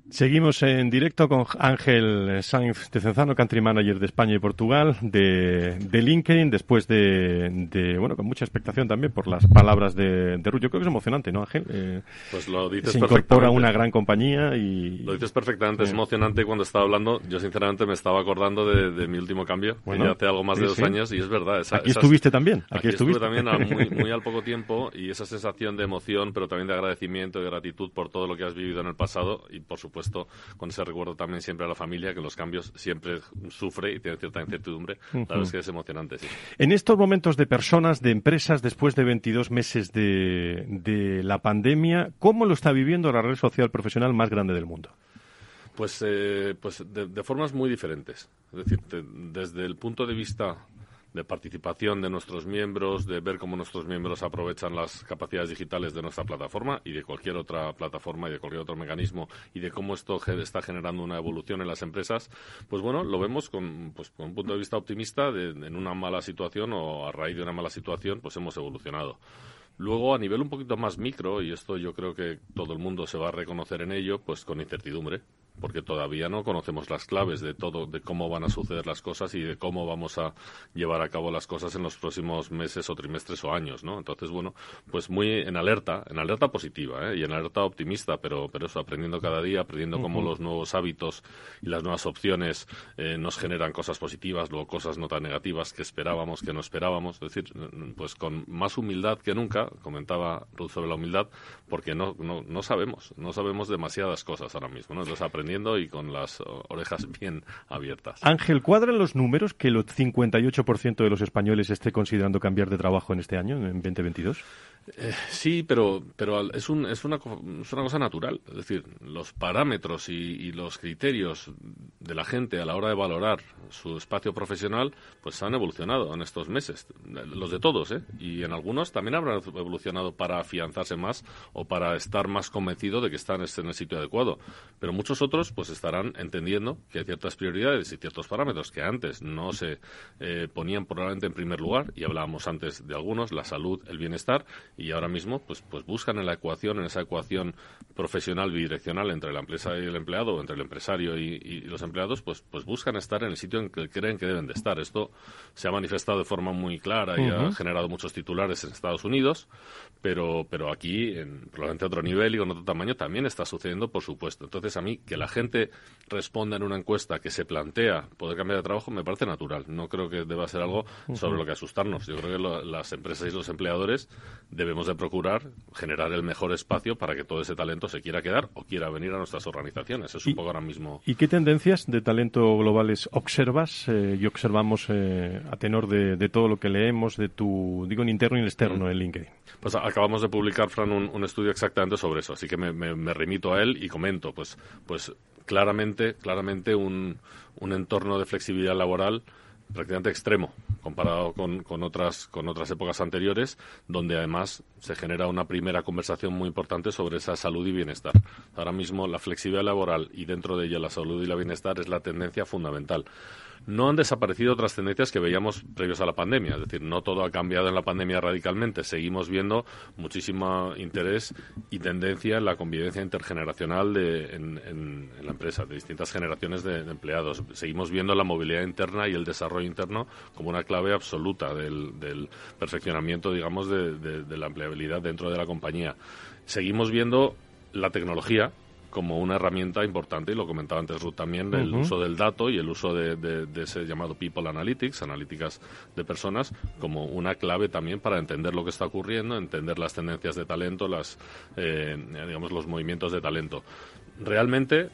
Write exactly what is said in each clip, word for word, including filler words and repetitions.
Seguimos en directo con Ángel Sainz de Cenzano, Country Manager de España y Portugal, de, de LinkedIn, después de, de, bueno, con mucha expectación también por las palabras de, de Ruth. Yo creo que es emocionante, ¿no, Ángel? Eh, pues lo dices se perfectamente. incorpora una gran compañía y... Lo dices perfectamente, eh. es emocionante. Cuando estaba hablando, yo sinceramente me estaba acordando de, de mi último cambio, bueno, que ya hace algo más sí, de dos sí. años, y es verdad. Esa, aquí esas, estuviste también. Aquí, aquí estuviste estuve también a muy, muy al poco tiempo, y esa sensación de emoción, pero también de agradecimiento y gratitud por todo lo que has vivido en el pasado, y por supuesto, con ese recuerdo también siempre a la familia, que los cambios siempre sufre y tiene cierta incertidumbre. Uh-huh. La verdad es que es emocionante, sí. En estos momentos de personas, de empresas, después de veintidós meses de, de la pandemia, ¿cómo lo está viviendo la red social profesional más grande del mundo? Pues, eh, pues de, de formas muy diferentes. Es decir, te, desde el punto de vista de participación de nuestros miembros, de ver cómo nuestros miembros aprovechan las capacidades digitales de nuestra plataforma y de cualquier otra plataforma y de cualquier otro mecanismo, y de cómo esto está generando una evolución en las empresas, pues bueno, lo vemos con, pues, con un punto de vista optimista. De, en una mala situación o a raíz de una mala situación, pues hemos evolucionado. Luego, a nivel un poquito más micro, y esto yo creo que todo el mundo se va a reconocer en ello, pues con incertidumbre, porque todavía no conocemos las claves de todo, de cómo van a suceder las cosas y de cómo vamos a llevar a cabo las cosas en los próximos meses o trimestres o años, ¿no? Entonces, bueno, pues muy en alerta, en alerta positiva, ¿eh? Y en alerta optimista, pero, pero eso, aprendiendo cada día, aprendiendo uh-huh. cómo los nuevos hábitos y las nuevas opciones eh, nos generan cosas positivas, luego cosas no tan negativas que esperábamos, que no esperábamos. Es decir, pues con más humildad que nunca, comentaba Ruth sobre la humildad, porque no, no, no sabemos, no sabemos demasiadas cosas ahora mismo, ¿no? Entonces, aprendiendo y con las orejas bien abiertas. Ángel, ¿cuadran los números que el cincuenta y ocho por ciento de los españoles esté considerando cambiar de trabajo en este año, en veinte veintidós? Eh, sí, pero pero es, un, es, una, es una cosa natural. Es decir, los parámetros y, y los criterios de la gente a la hora de valorar su espacio profesional pues han evolucionado en estos meses. Los de todos, ¿eh? Y en algunos también habrán evolucionado para afianzarse más o para estar más convencido de que están en el sitio adecuado. Pero muchos otros pues estarán entendiendo que hay ciertas prioridades y ciertos parámetros que antes no se eh, ponían probablemente en primer lugar, y hablábamos antes de algunos, la salud, el bienestar, y ahora mismo pues pues buscan en la ecuación, en esa ecuación profesional bidireccional entre la empresa y el empleado, o entre el empresario y, y los empleados, pues pues buscan estar en el sitio en que creen que deben de estar. Esto se ha manifestado de forma muy clara y uh-huh. ha generado muchos titulares en Estados Unidos, pero pero aquí, en probablemente a otro nivel y con otro tamaño, también está sucediendo, por supuesto. Entonces, a mí, que la gente responda en una encuesta que se plantea poder cambiar de trabajo, me parece natural. No creo que deba ser algo sobre uh-huh. lo que asustarnos. Yo creo que lo, las empresas y los empleadores debemos de procurar generar el mejor espacio para que todo ese talento se quiera quedar o quiera venir a nuestras organizaciones. Es un poco ahora mismo. ¿Y qué tendencias de talento globales observas eh, y observamos eh, a tenor de, de todo lo que leemos, de tu, digo, en interno y en externo mm. en LinkedIn? Pues acabamos de publicar, Fran, un, un estudio exactamente sobre eso, así que me, me, me remito a él y comento, pues, pues claramente, claramente un, un entorno de flexibilidad laboral prácticamente extremo comparado con, con otras con otras épocas anteriores, donde además se genera una primera conversación muy importante sobre esa salud y bienestar. Ahora mismo la flexibilidad laboral y dentro de ella la salud y la bienestar es la tendencia fundamental. No han desaparecido otras tendencias que veíamos previos a la pandemia, es decir, no todo ha cambiado en la pandemia radicalmente. Seguimos viendo muchísimo interés y tendencia en la convivencia intergeneracional de, en, en, en la empresa, de distintas generaciones de, de empleados. Seguimos viendo la movilidad interna y el desarrollo interno como una clave absoluta del, del perfeccionamiento, digamos, de, de, de la empleabilidad dentro de la compañía. Seguimos viendo la tecnología como una herramienta importante, y lo comentaba antes Ruth también, el uh-huh. uso del dato y el uso de, de, de ese llamado People Analytics, analíticas de personas, como una clave también para entender lo que está ocurriendo, entender las tendencias de talento, las eh, digamos los movimientos de talento. Realmente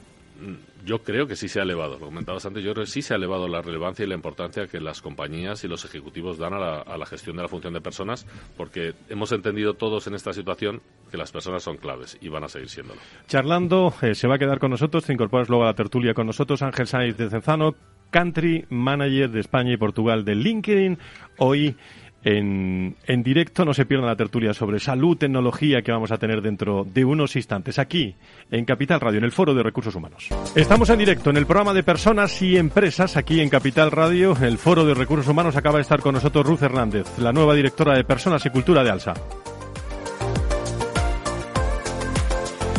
yo creo que sí se ha elevado, lo comentabas antes, yo creo que sí se ha elevado la relevancia y la importancia que las compañías y los ejecutivos dan a la, a la gestión de la función de personas, porque hemos entendido todos en esta situación que las personas son claves y van a seguir siéndolo. Charlando, eh, se va a quedar con nosotros, te incorporas luego a la tertulia con nosotros, Ángel Sainz de Cenzano, Country Manager de España y Portugal de LinkedIn. Hoy En, en directo, no se pierdan la tertulia sobre salud, tecnología, que vamos a tener dentro de unos instantes aquí en Capital Radio, en el Foro de Recursos Humanos. Estamos en directo en el programa de Personas y Empresas aquí en Capital Radio. El Foro de Recursos Humanos. Acaba de estar con nosotros Ruth Hernández, la nueva directora de Personas y Cultura de ALSA.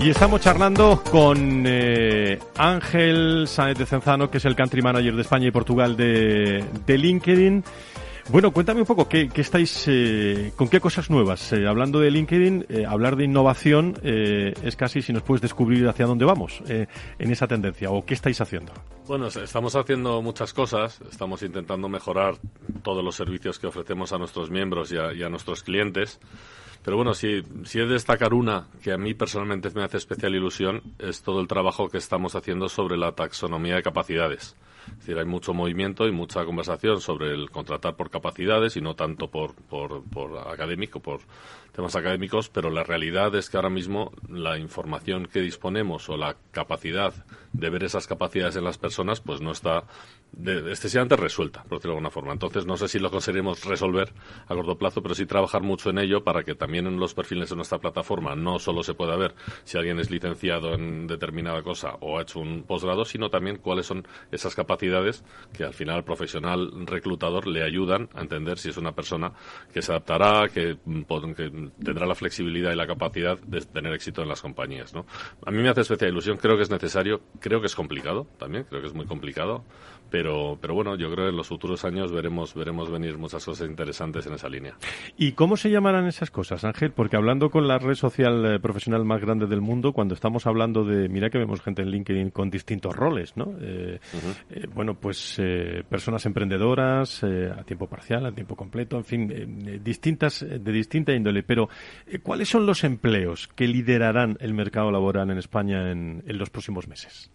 Y estamos charlando con eh, Ángel Sáenz de Cenzano, que es el Country Manager de España y Portugal de, de LinkedIn. Bueno, cuéntame un poco, ¿qué, qué estáis, eh, con qué cosas nuevas? Eh, hablando de LinkedIn, eh, hablar de innovación eh, es casi si nos puedes descubrir hacia dónde vamos eh, en esa tendencia, o qué estáis haciendo. Bueno, estamos haciendo muchas cosas, estamos intentando mejorar todos los servicios que ofrecemos a nuestros miembros y a, y a nuestros clientes. Pero bueno, si, si he de destacar una que a mí personalmente me hace especial ilusión, es todo el trabajo que estamos haciendo sobre la taxonomía de capacidades. Es decir, hay mucho movimiento y mucha conversación sobre el contratar por capacidades y no tanto por, por, por académico, por temas académicos, pero la realidad es que ahora mismo la información que disponemos o la capacidad de ver esas capacidades en las personas pues no está de, excesivamente resuelta, por decirlo de alguna forma. Entonces no sé si lo conseguiremos resolver a corto plazo, pero sí trabajar mucho en ello para que también en los perfiles de nuestra plataforma no solo se pueda ver si alguien es licenciado en determinada cosa o ha hecho un posgrado, sino también cuáles son esas capacidades que al final al profesional reclutador le ayudan a entender si es una persona que se adaptará, que, que tendrá la flexibilidad y la capacidad de tener éxito en las compañías, ¿no? A mí me hace especial ilusión, creo que es necesario, creo que es complicado también, creo que es muy complicado, pero pero bueno, yo creo que en los futuros años veremos veremos venir muchas cosas interesantes en esa línea. ¿Y cómo se llamarán esas cosas, Ángel? Porque hablando con la red social eh, profesional más grande del mundo, cuando estamos hablando de, mira que vemos gente en LinkedIn con distintos roles, ¿no? Eh, uh-huh. eh, bueno, pues eh, personas emprendedoras, eh, a tiempo parcial, a tiempo completo, en fin, eh, distintas, de distinta índole. Pero, eh, ¿cuáles son los empleos que liderarán el mercado laboral en España en, en los próximos meses?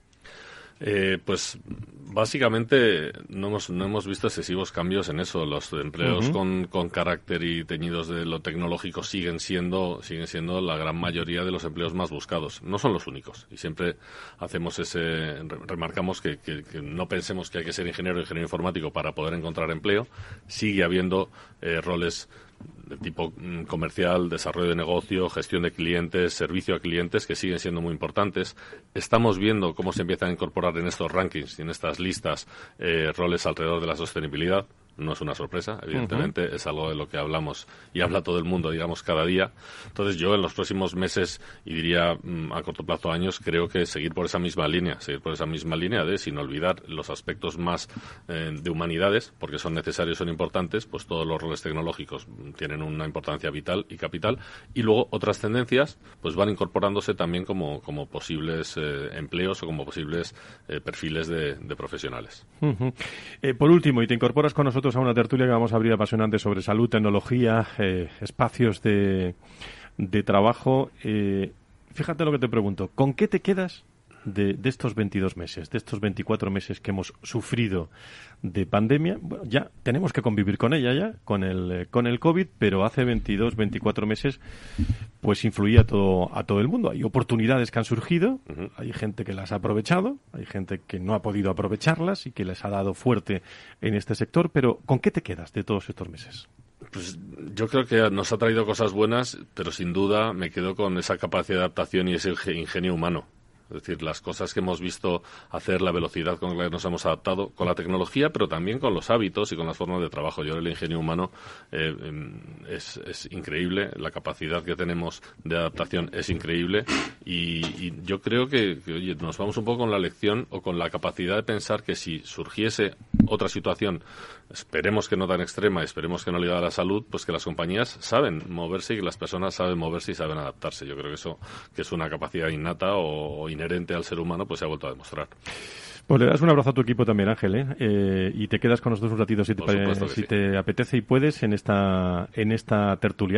Eh, pues básicamente no hemos, no hemos visto excesivos cambios en eso. Los empleos uh-huh. con, con carácter y teñidos de lo tecnológico siguen siendo, siguen siendo la gran mayoría de los empleos más buscados. No son los únicos. Y siempre hacemos ese, remarcamos que, que, que no pensemos que hay que ser ingeniero o ingeniero informático para poder encontrar empleo. Sigue habiendo eh, roles de tipo comercial, desarrollo de negocio, gestión de clientes, servicio a clientes, que siguen siendo muy importantes. Estamos viendo cómo se empiezan a incorporar en estos rankings y en estas listas eh, roles alrededor de la sostenibilidad. No es una sorpresa, evidentemente, uh-huh. es algo de lo que hablamos y habla todo el mundo, digamos, cada día. Entonces yo en los próximos meses, y diría mm, a corto plazo años, creo que seguir por esa misma línea, seguir por esa misma línea de, sin olvidar los aspectos más eh, de humanidades, porque son necesarios, son importantes, pues todos los roles tecnológicos tienen una importancia vital y capital, y luego otras tendencias pues van incorporándose también como, como posibles eh, empleos o como posibles eh, perfiles de, de profesionales. Uh-huh. Eh, por último, y te incorporas con nosotros a una tertulia que vamos a abrir apasionante sobre salud, tecnología, eh, espacios de, de trabajo. Eh, fíjate lo que te pregunto, ¿con qué te quedas de, de estos veintidós meses, de estos veinticuatro meses que hemos sufrido de pandemia? Bueno, ya tenemos que convivir con ella ya, con el, eh, con el COVID, pero hace veintidós, veinticuatro meses pues influía todo, a todo el mundo. Hay oportunidades que han surgido, uh-huh. hay gente que las ha aprovechado, hay gente que no ha podido aprovecharlas y que les ha dado fuerte en este sector, pero ¿con qué te quedas de todos estos meses? Pues yo creo que nos ha traído cosas buenas, pero sin duda me quedo con esa capacidad de adaptación y ese ingenio humano. Es decir, las cosas que hemos visto hacer, la velocidad con la que nos hemos adaptado, con la tecnología, pero también con los hábitos y con las formas de trabajo. Yo creo que el ingenio humano eh, es, es increíble, la capacidad que tenemos de adaptación es increíble y, y yo creo que, que, oye, nos vamos un poco con la lección o con la capacidad de pensar que si surgiese otra situación, esperemos que no tan extrema, esperemos que no ligada a la salud, pues que las compañías saben moverse y que las personas saben moverse y saben adaptarse. Yo creo que eso que es una capacidad innata o, o inherente al ser humano, pues se ha vuelto a demostrar. Pues le das un abrazo a tu equipo también, Ángel, ¿eh? Eh, y te quedas con nosotros un ratito si, te, si te apetece y puedes en esta en esta tertulia.